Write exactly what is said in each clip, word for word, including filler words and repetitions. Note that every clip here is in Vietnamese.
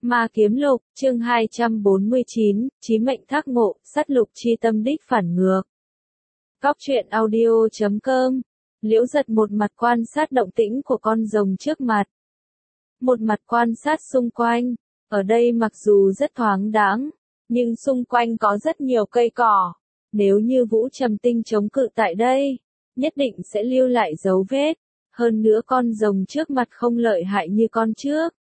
Ma Kiếm Lục, chương hai trăm bốn mươi chín, Chí mệnh thác ngộ, sát lục chi tâm đích phản ngược. Góc truyện audio chấm com. Liễu Giật một mặt quan sát động tĩnh của con rồng trước mặt. Một mặt quan sát xung quanh. Ở đây mặc dù rất thoáng đãng, nhưng xung quanh có rất nhiều cây cỏ. Nếu như Vũ Trầm Tinh chống cự tại đây, nhất định sẽ lưu lại dấu vết. Hơn nữa con rồng trước mặt không lợi hại như con trước.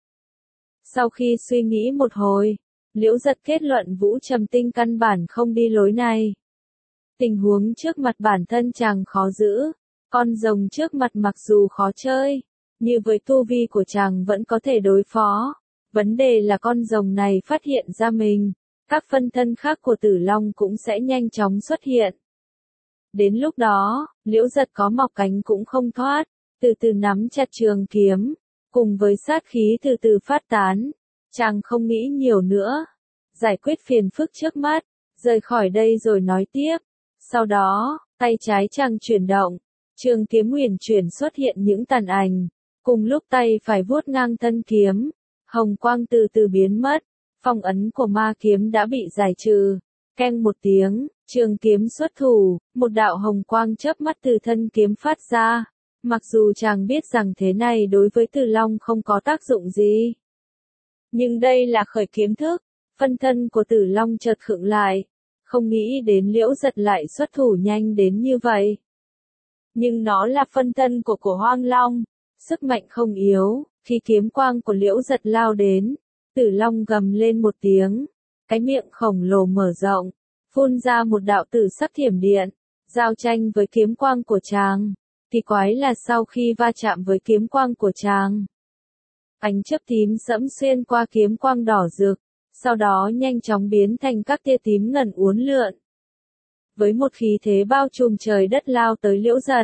Sau khi suy nghĩ một hồi, Liễu Giật kết luận Vũ Trầm Tinh căn bản không đi lối này. Tình huống trước mặt bản thân chàng khó giữ, con rồng trước mặt mặc dù khó chơi, như với tu vi của chàng vẫn có thể đối phó. Vấn đề là con rồng này phát hiện ra mình, các phân thân khác của Tử Long cũng sẽ nhanh chóng xuất hiện. Đến lúc đó, Liễu Giật có mọc cánh cũng không thoát, từ từ nắm chặt trường kiếm. Cùng với sát khí từ từ phát tán, chàng không nghĩ nhiều nữa, giải quyết phiền phức trước mắt, rời khỏi đây rồi nói tiếp. Sau đó, tay trái chàng chuyển động, trường kiếm huyền chuyển xuất hiện những tàn ảnh, cùng lúc tay phải vuốt ngang thân kiếm, hồng quang từ từ biến mất, phong ấn của ma kiếm đã bị giải trừ. Keng một tiếng, trường kiếm xuất thủ, một đạo hồng quang chớp mắt từ thân kiếm phát ra. Mặc dù chàng biết rằng thế này đối với Tử Long không có tác dụng gì. Nhưng đây là khởi kiếm thức, phân thân của Tử Long chợt khựng lại, không nghĩ đến Liễu Giật lại xuất thủ nhanh đến như vậy. Nhưng nó là phân thân của cổ Hoang Long, sức mạnh không yếu, khi kiếm quang của Liễu Giật lao đến, Tử Long gầm lên một tiếng, cái miệng khổng lồ mở rộng, phun ra một đạo tử sắc thiểm điện, giao tranh với kiếm quang của chàng. Kỳ quái là sau khi va chạm với kiếm quang của chàng, ánh chớp tím sẫm xuyên qua kiếm quang đỏ rực, sau đó nhanh chóng biến thành các tia tím ngần uốn lượn. Với một khí thế bao trùm trời đất lao tới Liễu Giật.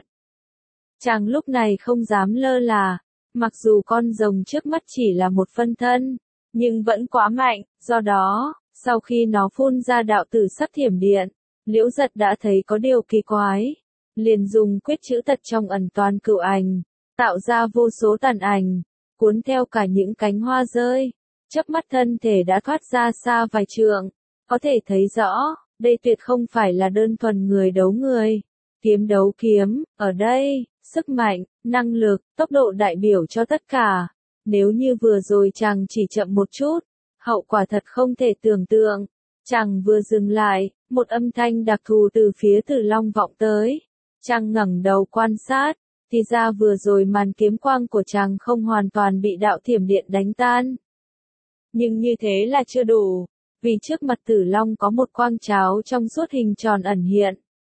Chàng lúc này không dám lơ là, mặc dù con rồng trước mắt chỉ là một phân thân, nhưng vẫn quá mạnh, do đó, sau khi nó phun ra đạo tử sắc thiểm điện, Liễu Giật đã thấy có điều kỳ quái. Liền dùng quyết chữ tật trong ẩn toàn cửu ảnh, tạo ra vô số tàn ảnh, cuốn theo cả những cánh hoa rơi, chớp mắt thân thể đã thoát ra xa vài trượng, có thể thấy rõ, đây tuyệt không phải là đơn thuần người đấu người, kiếm đấu kiếm, ở đây, sức mạnh, năng lực, tốc độ đại biểu cho tất cả, nếu như vừa rồi chàng chỉ chậm một chút, hậu quả thật không thể tưởng tượng, chàng vừa dừng lại, một âm thanh đặc thù từ phía Tử Long vọng tới. Chàng ngẩng đầu quan sát, thì ra vừa rồi màn kiếm quang của chàng không hoàn toàn bị đạo thiểm điện đánh tan. Nhưng như thế là chưa đủ, vì trước mặt Tử Long có một quang cháo trong suốt hình tròn ẩn hiện.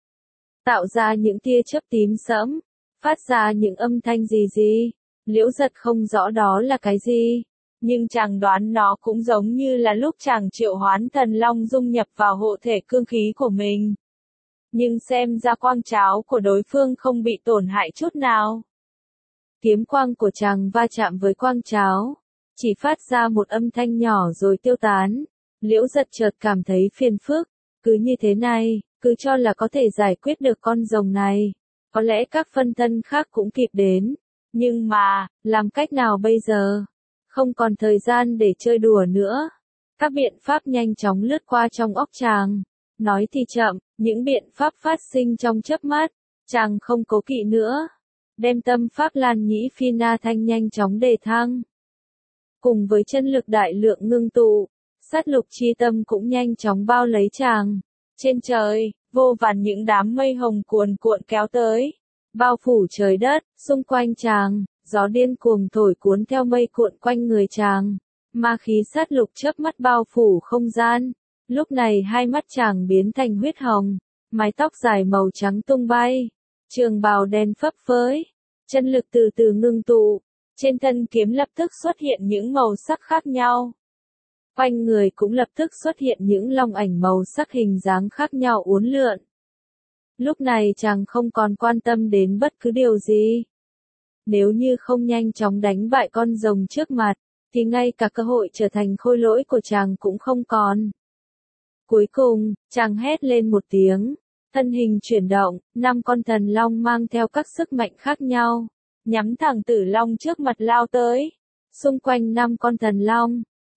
Tạo ra những tia chớp tím sẫm, phát ra những âm thanh gì gì, Liễu Giật không rõ đó là cái gì. Nhưng chàng đoán nó cũng giống như là lúc chàng triệu hoán thần long dung nhập vào hộ thể cương khí của mình. Nhưng xem ra quang cháo của đối phương không bị tổn hại chút nào. Kiếm quang của chàng va chạm với quang cháo, chỉ phát ra một âm thanh nhỏ rồi tiêu tán. Liễu Giật chợt cảm thấy phiền phức, cứ như thế này, cứ cho là có thể giải quyết được con rồng này. Có lẽ các phân thân khác cũng kịp đến, nhưng mà, làm cách nào bây giờ? Không còn thời gian để chơi đùa nữa. Các biện pháp nhanh chóng lướt qua trong óc chàng. Nói thì chậm, những biện pháp phát sinh trong chớp mắt, chàng không cố kỵ nữa. Đem tâm pháp Lan Nhĩ Phi Na Thanh nhanh chóng đề thăng. Cùng với chân lực đại lượng ngưng tụ, sát lục chi tâm cũng nhanh chóng bao lấy chàng. Trên trời, vô vàn những đám mây hồng cuồn cuộn kéo tới, bao phủ trời đất, xung quanh chàng, gió điên cuồng thổi cuốn theo mây cuộn quanh người chàng. Ma khí sát lục chớp mắt bao phủ không gian. Lúc này hai mắt chàng biến thành huyết hồng, mái tóc dài màu trắng tung bay, trường bào đen phấp phới, chân lực từ từ ngưng tụ, trên thân kiếm lập tức xuất hiện những màu sắc khác nhau. Quanh người cũng lập tức xuất hiện những long ảnh màu sắc hình dáng khác nhau uốn lượn. Lúc này chàng không còn quan tâm đến bất cứ điều gì. Nếu như không nhanh chóng đánh bại con rồng trước mặt, thì ngay cả cơ hội trở thành khôi lỗi của chàng cũng không còn. Cuối cùng, chàng hét lên một tiếng, thân hình chuyển động, năm con thần long mang theo các sức mạnh khác nhau, nhắm thẳng Tử Long trước mặt lao tới. Xung quanh năm con thần long,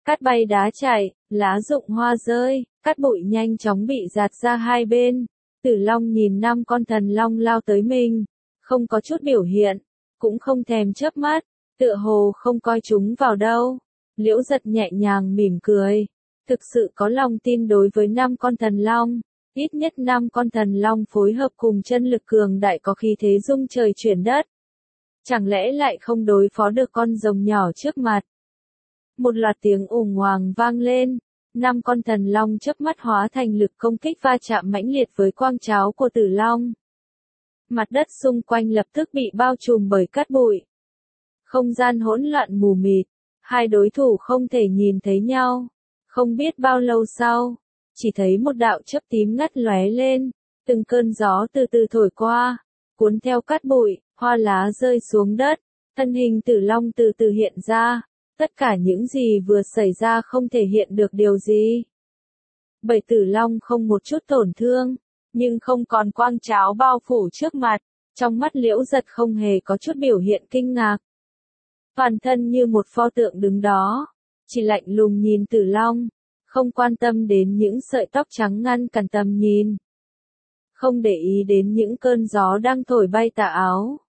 Cát bay đá chạy, lá rụng hoa rơi, cát bụi nhanh chóng bị gạt ra hai bên. Tử Long nhìn năm con thần long lao tới mình, không có chút biểu hiện, cũng không thèm chớp mắt, tựa hồ không coi chúng vào đâu. Liễu Giật nhẹ nhàng mỉm cười, thực sự có lòng tin đối với năm con thần long, ít nhất năm con thần long phối hợp cùng chân lực cường đại có khí thế rung trời chuyển đất. Chẳng lẽ lại không đối phó được con rồng nhỏ trước mặt? Một loạt tiếng ùng hoàng vang lên, năm con thần long chớp mắt hóa thành lực công kích va chạm mãnh liệt với quang tráo của Tử Long. Mặt đất xung quanh lập tức bị bao trùm bởi cát bụi. Không gian hỗn loạn mù mịt, hai đối thủ không thể nhìn thấy nhau. Không biết bao lâu sau, chỉ thấy một đạo chớp tím ngắt lóe lên, từng cơn gió từ từ thổi qua, cuốn theo cát bụi, hoa lá rơi xuống đất, thân hình Tử Long từ từ hiện ra. Tất cả những gì vừa xảy ra không thể hiện được điều gì. Bảy Tử Long không một chút tổn thương, nhưng không còn quang tráo bao phủ trước mặt, trong mắt Liễu Giật không hề có chút biểu hiện kinh ngạc. Toàn thân như một pho tượng đứng đó, chỉ lạnh lùng nhìn Tử Long, không quan tâm đến những sợi tóc trắng ngăn cản tầm nhìn. Không để ý đến những cơn gió đang thổi bay tà áo.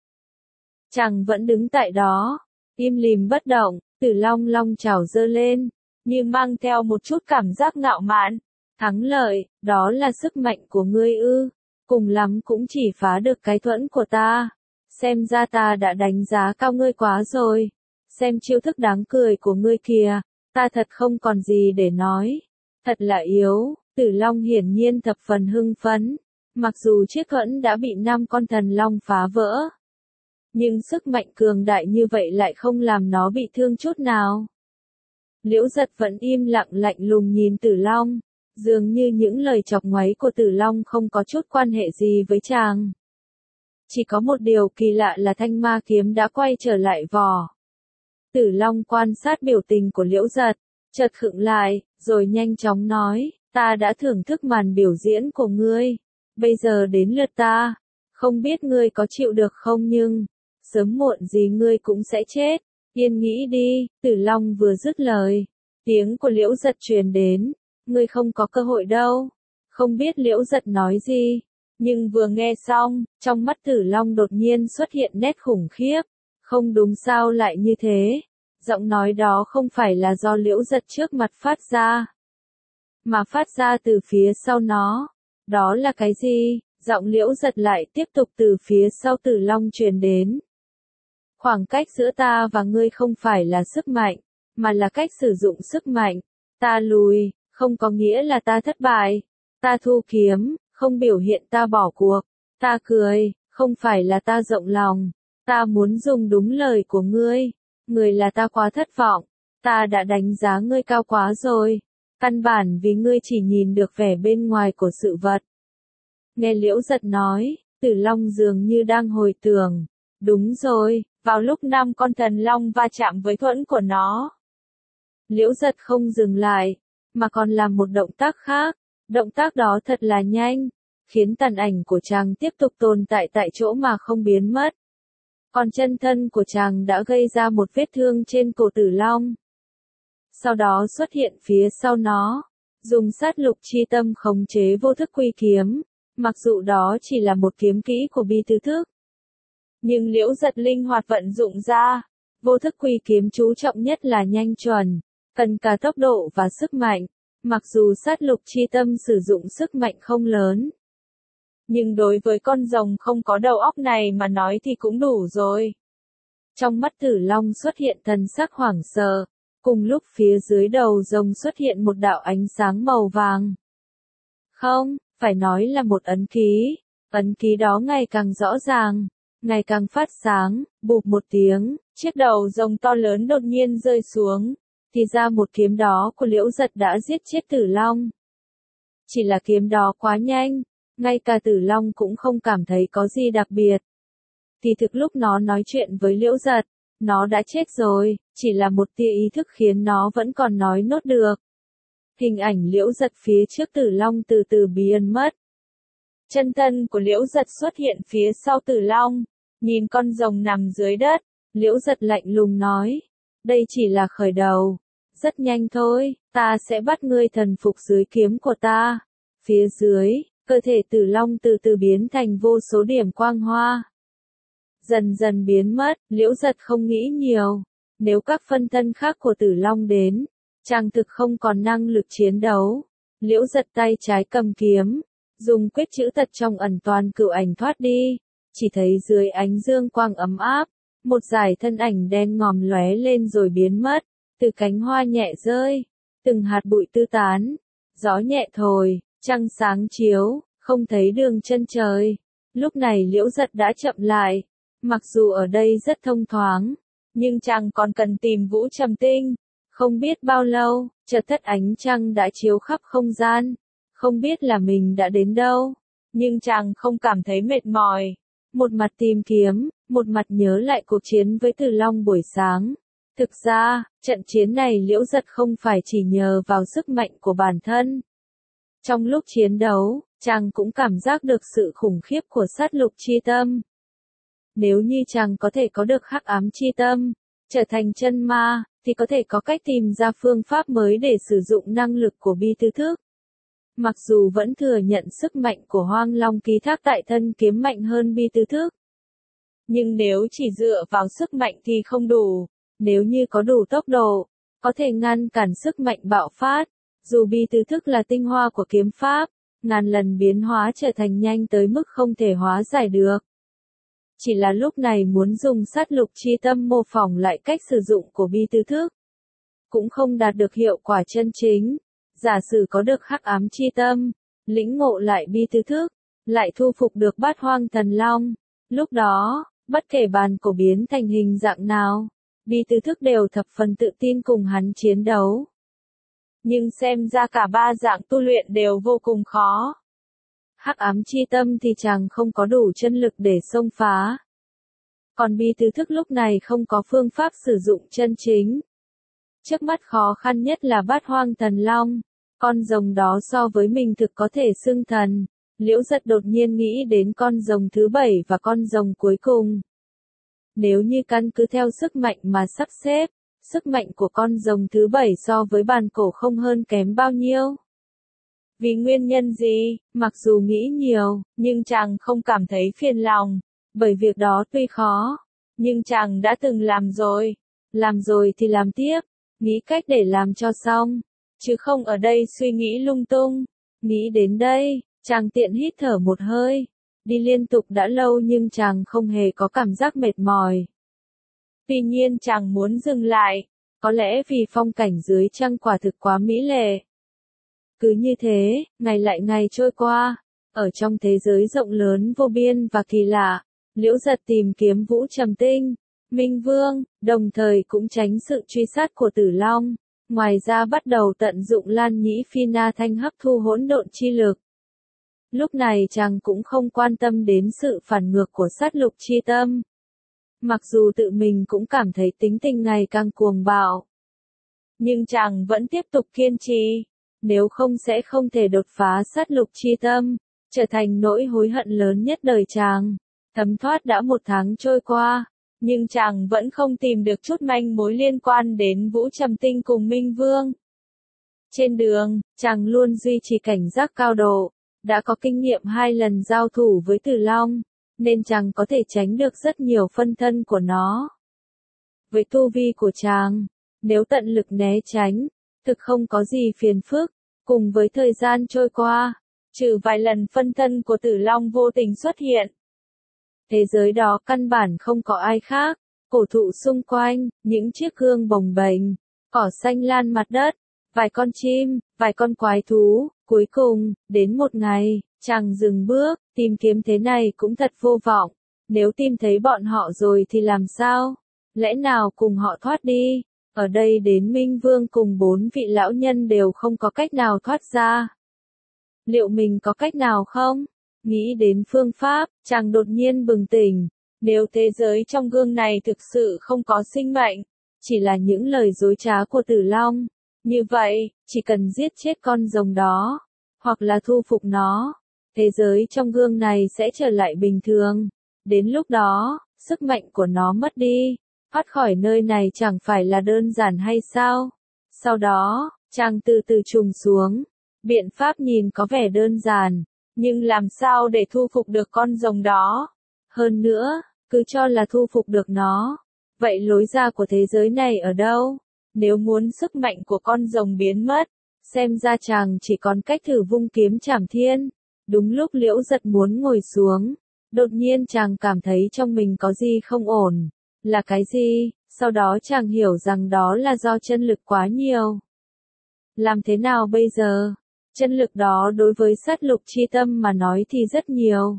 Chàng vẫn đứng tại đó, im lìm bất động. Tử Long long chảo giơ lên, như mang theo một chút cảm giác ngạo mạn. Thắng lợi, đó là sức mạnh của ngươi ư, cùng lắm cũng chỉ phá được cái thuẫn của ta. Xem ra ta đã đánh giá cao ngươi quá rồi. Xem chiêu thức đáng cười của ngươi kìa, ta thật không còn gì để nói. Thật là yếu, Tử Long hiển nhiên thập phần hưng phấn. Mặc dù chiếc thuẫn đã bị năm con thần long phá vỡ, nhưng sức mạnh cường đại như vậy lại không làm nó bị thương chút nào. Liễu Giật vẫn im lặng lạnh lùng nhìn Tử Long, dường như những lời chọc ngoáy của Tử Long không có chút quan hệ gì với chàng. Chỉ có một điều kỳ lạ là thanh ma kiếm đã quay trở lại vỏ. Tử Long quan sát biểu tình của Liễu Giật, chợt khựng lại, rồi nhanh chóng nói, ta đã thưởng thức màn biểu diễn của ngươi, bây giờ đến lượt ta, không biết ngươi có chịu được không nhưng sớm muộn gì ngươi cũng sẽ chết, yên nghĩ đi. Tử Long vừa dứt lời, tiếng của Liễu Giật truyền đến, ngươi không có cơ hội đâu. Không biết Liễu Giật nói gì, nhưng vừa nghe xong, trong mắt Tử Long đột nhiên xuất hiện nét khủng khiếp. Không đúng sao lại như thế? Giọng nói đó không phải là do Liễu Giật trước mặt phát ra, mà phát ra từ phía sau nó. Đó là cái gì? Giọng Liễu Giật lại tiếp tục từ phía sau Tử Long truyền đến. Khoảng cách giữa ta và ngươi không phải là sức mạnh, mà là cách sử dụng sức mạnh. Ta lùi, không có nghĩa là ta thất bại. Ta thu kiếm, không biểu hiện ta bỏ cuộc. Ta cười, không phải là ta rộng lòng. Ta muốn dùng đúng lời của ngươi. Ngươi là ta quá thất vọng. Ta đã đánh giá ngươi cao quá rồi. Căn bản vì ngươi chỉ nhìn được vẻ bên ngoài của sự vật. Nghe Liễu Giật nói, Tử Long dường như đang hồi tưởng. Đúng rồi, vào lúc năm con thần long va chạm với thuẫn của nó, Liễu Giật không dừng lại, mà còn làm một động tác khác. Động tác đó thật là nhanh, khiến tàn ảnh của chàng tiếp tục tồn tại tại chỗ mà không biến mất. Còn chân thân của chàng đã gây ra một vết thương trên cổ Tử Long. Sau đó xuất hiện phía sau nó, dùng sát lục chi tâm khống chế vô thức quy kiếm. Mặc dù đó chỉ là một kiếm kỹ của bi tứ thức, nhưng Liễu Giật linh hoạt vận dụng ra. Vô thức quy kiếm chú trọng nhất là nhanh chuẩn, cần cả tốc độ và sức mạnh. Mặc dù sát lục chi tâm sử dụng sức mạnh không lớn, nhưng đối với con rồng không có đầu óc này mà nói thì cũng đủ rồi. Trong mắt Tử Long xuất hiện thần sắc hoảng sợ, cùng lúc phía dưới đầu rồng xuất hiện một đạo ánh sáng màu vàng. Không, phải nói là một ấn ký. Ấn ký đó ngày càng rõ ràng, ngày càng phát sáng. Bụp một tiếng, chiếc đầu rồng to lớn đột nhiên rơi xuống. Thì ra một kiếm đó của Liễu Giật đã giết chết Tử Long. Chỉ là kiếm đó quá nhanh, ngay cả Tử Long cũng không cảm thấy có gì đặc biệt. Thì thực lúc nó nói chuyện với Liễu Giật, nó đã chết rồi, chỉ là một tia ý thức khiến nó vẫn còn nói nốt được. Hình ảnh Liễu Giật phía trước Tử Long từ từ biến mất. Chân thân của Liễu Giật xuất hiện phía sau Tử Long, nhìn con rồng nằm dưới đất, Liễu Giật lạnh lùng nói, đây chỉ là khởi đầu, Rất nhanh thôi, ta sẽ bắt ngươi thần phục dưới kiếm của ta. Phía dưới, cơ thể Tử Long từ từ biến thành vô số điểm quang hoa. Dần dần biến mất, Liễu Giật không nghĩ nhiều. Nếu các phân thân khác của Tử Long đến, chàng thực không còn năng lực chiến đấu. Liễu Giật tay trái cầm kiếm, dùng quyết chữ tật trong ẩn toàn cửu ảnh thoát đi. Chỉ thấy dưới ánh dương quang ấm áp, một dải thân ảnh đen ngòm lóe lên rồi biến mất. Từ cánh hoa nhẹ rơi, từng hạt bụi tư tán, gió nhẹ thổi, trăng sáng chiếu, không thấy đường chân trời. Lúc này Liễu Giật đã chậm lại, mặc dù ở đây rất thông thoáng, nhưng chàng còn cần tìm Vũ Trầm Tinh. Không biết bao lâu, chợt thất ánh trăng đã chiếu khắp không gian, không biết là mình đã đến đâu, nhưng chàng không cảm thấy mệt mỏi. Một mặt tìm kiếm, một mặt nhớ lại cuộc chiến với Tử Long buổi sáng. Thực ra, trận chiến này Liễu Giật không phải chỉ nhờ vào sức mạnh của bản thân. Trong lúc chiến đấu, chàng cũng cảm giác được sự khủng khiếp của sát lục chi tâm. Nếu như chàng có thể có được hắc ám chi tâm, trở thành chân ma, thì có thể có cách tìm ra phương pháp mới để sử dụng năng lực của bi tư thức. Mặc dù vẫn thừa nhận sức mạnh của Hoang Long ký thác tại thân kiếm mạnh hơn bi tư thức. Nhưng nếu chỉ dựa vào sức mạnh thì không đủ. Nếu như có đủ tốc độ, có thể ngăn cản sức mạnh bạo phát. Dù bi tư thức là tinh hoa của kiếm pháp, ngàn lần biến hóa trở thành nhanh tới mức không thể hóa giải được. Chỉ là lúc này muốn dùng sát lục chi tâm mô phỏng lại cách sử dụng của bi tư thức, cũng không đạt được hiệu quả chân chính. Giả sử có được hắc ám chi tâm, lĩnh ngộ lại bi tư thức, lại thu phục được Bát Hoang Thần Long. Lúc đó, bất kể bàn cổ biến thành hình dạng nào, bi tư thức đều thập phần tự tin cùng hắn chiến đấu. Nhưng xem ra cả ba dạng tu luyện đều vô cùng khó. Hắc ám chi tâm thì chàng không có đủ chân lực để xông phá. Còn bi tư thức lúc này không có phương pháp sử dụng chân chính. Trước mắt khó khăn nhất là Bát Hoang Thần Long. Con rồng đó so với mình thực có thể xưng thần. Liễu Giật đột nhiên nghĩ đến con rồng thứ bảy và con rồng cuối cùng. Nếu như căn cứ theo sức mạnh mà sắp xếp, sức mạnh của con rồng thứ bảy so với bàn cổ không hơn kém bao nhiêu. Vì nguyên nhân gì, mặc dù nghĩ nhiều, nhưng chàng không cảm thấy phiền lòng, bởi việc đó tuy khó, nhưng chàng đã từng làm rồi. Làm rồi thì làm tiếp, nghĩ cách để làm cho xong, chứ không ở đây suy nghĩ lung tung. Nghĩ đến đây, chàng tiện hít thở một hơi. Đi liên tục đã lâu nhưng chàng không hề có cảm giác mệt mỏi. Tuy nhiên chàng muốn dừng lại, có lẽ vì phong cảnh dưới trăng quả thực quá mỹ lệ. Cứ như thế, ngày lại ngày trôi qua, ở trong thế giới rộng lớn vô biên và kỳ lạ, Liễu Giật tìm kiếm Vũ Trầm Tinh, Minh Vương, đồng thời cũng tránh sự truy sát của Tử Long. Ngoài ra bắt đầu tận dụng Lan Nhĩ Phi Na Thanh hấp thu hỗn độn chi lực. Lúc này chàng cũng không quan tâm đến sự phản ngược của sát lục chi tâm. Mặc dù tự mình cũng cảm thấy tính tình ngày càng cuồng bạo, nhưng chàng vẫn tiếp tục kiên trì. Nếu không sẽ không thể đột phá sát lục chi tâm, trở thành nỗi hối hận lớn nhất đời chàng. Thấm thoát đã một tháng trôi qua, nhưng chàng vẫn không tìm được chút manh mối liên quan đến Vũ Trầm Tinh cùng Minh Vương. Trên đường, chàng luôn duy trì cảnh giác cao độ, đã có kinh nghiệm hai lần giao thủ với Tử Long, nên chàng có thể tránh được rất nhiều phân thân của nó. Với tu vi của chàng, nếu tận lực né tránh, thực không có gì phiền phức. Cùng với thời gian trôi qua, trừ vài lần phân thân của Tử Long vô tình xuất hiện. Thế giới đó căn bản không có ai khác, cổ thụ xung quanh, những chiếc gương bồng bềnh, cỏ xanh lan mặt đất, vài con chim, vài con quái thú. Cuối cùng, đến một ngày, chàng dừng bước, tìm kiếm thế này cũng thật vô vọng. Nếu tìm thấy bọn họ rồi thì làm sao? Lẽ nào cùng họ thoát đi? Ở đây đến Minh Vương cùng bốn vị lão nhân đều không có cách nào thoát ra. Liệu mình có cách nào không? Nghĩ đến phương pháp, chàng đột nhiên bừng tỉnh. Nếu thế giới trong gương này thực sự không có sinh mệnh, chỉ là những lời dối trá của Tử Long, như vậy, chỉ cần giết chết con rồng đó, hoặc là thu phục nó, thế giới trong gương này sẽ trở lại bình thường. Đến lúc đó, sức mạnh của nó mất đi. Thoát khỏi nơi này chẳng phải là đơn giản hay sao? Sau đó, chàng từ từ trùng xuống. Biện pháp nhìn có vẻ đơn giản, nhưng làm sao để thu phục được con rồng đó? Hơn nữa, cứ cho là thu phục được nó. Vậy lối ra của thế giới này ở đâu? Nếu muốn sức mạnh của con rồng biến mất, xem ra chàng chỉ còn cách thử vung kiếm trảm thiên. Đúng lúc Liễu Giật muốn ngồi xuống, đột nhiên chàng cảm thấy trong mình có gì không ổn. Là cái gì? Sau đó chàng hiểu rằng đó là do chân lực quá nhiều. Làm thế nào bây giờ? Chân lực đó đối với sát lục chi tâm mà nói thì rất nhiều.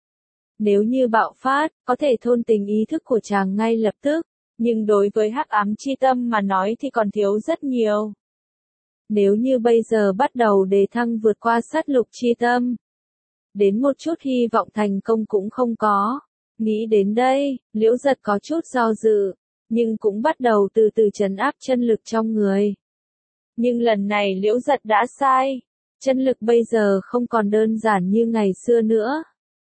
Nếu như bạo phát, có thể thôn tính ý thức của chàng ngay lập tức, nhưng đối với hắc ám chi tâm mà nói thì còn thiếu rất nhiều. Nếu như bây giờ bắt đầu đề thăng vượt qua sát lục chi tâm, đến một chút hy vọng thành công cũng không có. Nghĩ đến đây, Liễu Giật có chút do dự, nhưng cũng bắt đầu từ từ trấn áp chân lực trong người. Nhưng lần này Liễu Giật đã sai. Chân lực bây giờ không còn đơn giản như ngày xưa nữa.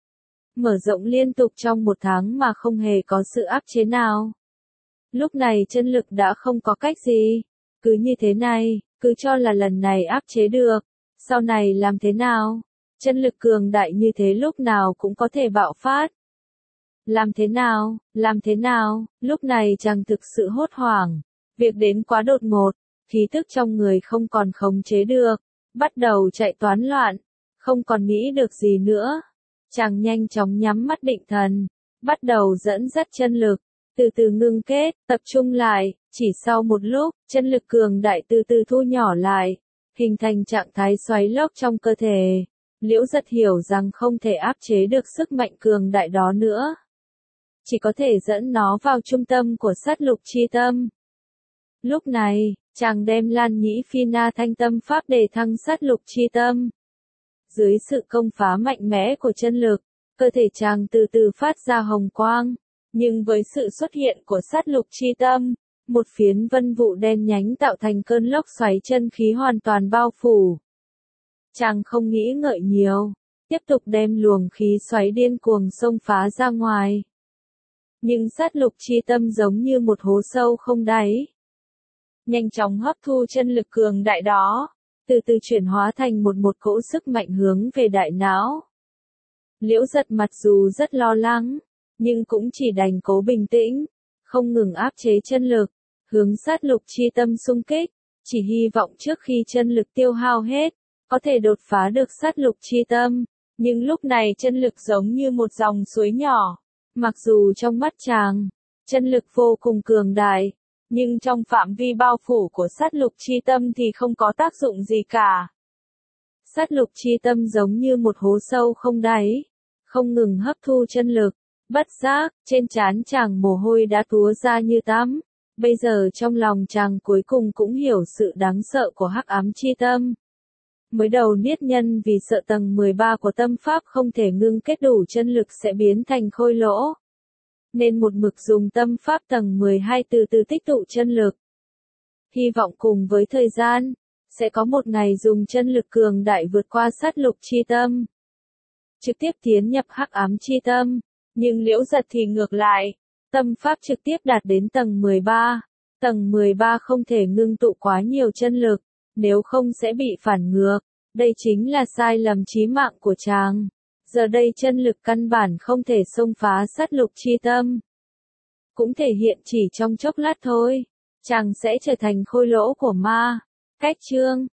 Mở rộng liên tục trong một tháng mà không hề có sự áp chế nào. Lúc này chân lực đã không có cách gì. Cứ như thế này, cứ cho là lần này áp chế được. Sau này làm thế nào? Chân lực cường đại như thế lúc nào cũng có thể bạo phát. Làm thế nào? Làm thế nào? Lúc này chàng thực sự hốt hoảng. Việc đến quá đột ngột, khí tức trong người không còn khống chế được. Bắt đầu chạy toán loạn, không còn nghĩ được gì nữa. Chàng nhanh chóng nhắm mắt định thần, bắt đầu dẫn dắt chân lực, từ từ ngưng kết, tập trung lại, chỉ sau một lúc, chân lực cường đại từ từ thu nhỏ lại, hình thành trạng thái xoáy lốc trong cơ thể. Liễu Giật hiểu rằng không thể áp chế được sức mạnh cường đại đó nữa. Chỉ có thể dẫn nó vào trung tâm của sát lục chi tâm. Lúc này, chàng đem Lan Nhĩ Phi Na Thanh Tâm Pháp để thăng sát lục chi tâm. Dưới sự công phá mạnh mẽ của chân lực, cơ thể chàng từ từ phát ra hồng quang, nhưng với sự xuất hiện của sát lục chi tâm, một phiến vân vụ đen nhánh tạo thành cơn lốc xoáy chân khí hoàn toàn bao phủ. Chàng không nghĩ ngợi nhiều, tiếp tục đem luồng khí xoáy điên cuồng xông phá ra ngoài. Nhưng sát lục chi tâm giống như một hố sâu không đáy. Nhanh chóng hấp thu chân lực cường đại đó, từ từ chuyển hóa thành một một cỗ sức mạnh hướng về đại não. Liễu Giật mặc dù rất lo lắng, nhưng cũng chỉ đành cố bình tĩnh, không ngừng áp chế chân lực, hướng sát lục chi tâm xung kích, chỉ hy vọng trước khi chân lực tiêu hao hết, có thể đột phá được sát lục chi tâm. Nhưng lúc này chân lực giống như một dòng suối nhỏ, mặc dù trong mắt chàng, chân lực vô cùng cường đại. Nhưng trong phạm vi bao phủ của sát lục chi tâm thì không có tác dụng gì cả. Sát lục chi tâm giống như một hố sâu không đáy, không ngừng hấp thu chân lực. Bất giác, trên trán chàng mồ hôi đã túa ra như tắm. Bây giờ trong lòng chàng cuối cùng cũng hiểu sự đáng sợ của hắc ám chi tâm. Mới đầu niết nhân vì sợ tầng mười ba của tâm pháp không thể ngưng kết đủ chân lực sẽ biến thành khôi lỗ, nên một mực dùng tâm pháp tầng mười hai từ từ tích tụ chân lực. Hy vọng cùng với thời gian, sẽ có một ngày dùng chân lực cường đại vượt qua sát lục chi tâm, trực tiếp tiến nhập hắc ám chi tâm. Nhưng Liễu Giật thì ngược lại, tâm pháp trực tiếp đạt đến tầng mười ba. Tầng mười ba không thể ngưng tụ quá nhiều chân lực, nếu không sẽ bị phản ngược. Đây chính là sai lầm chí mạng của chàng. Giờ đây chân lực căn bản không thể xông phá sát lục chi tâm. Cũng thể hiện chỉ trong chốc lát thôi, chàng sẽ trở thành khôi lỗ của ma. Cách chương